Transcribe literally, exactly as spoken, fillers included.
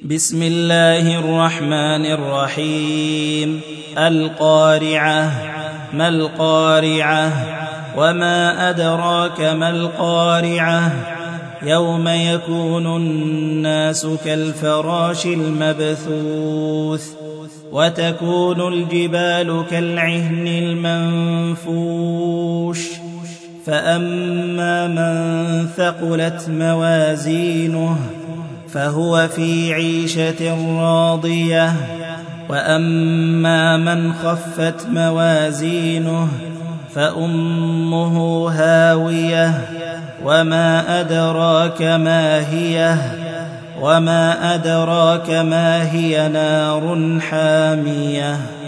بسم الله الرحمن الرحيم. القارعة. ما القارعة؟ وما أدراك ما القارعة؟ يوم يكون الناس كالفراش المبثوث وتكون الجبال كالعهن المنفوش فأما من ثقلت موازينه فهو في عيشة راضية وأما من خفت موازينه فأمه هاوية وما أدراك ما هي وما أدراك ما هي نار حامية.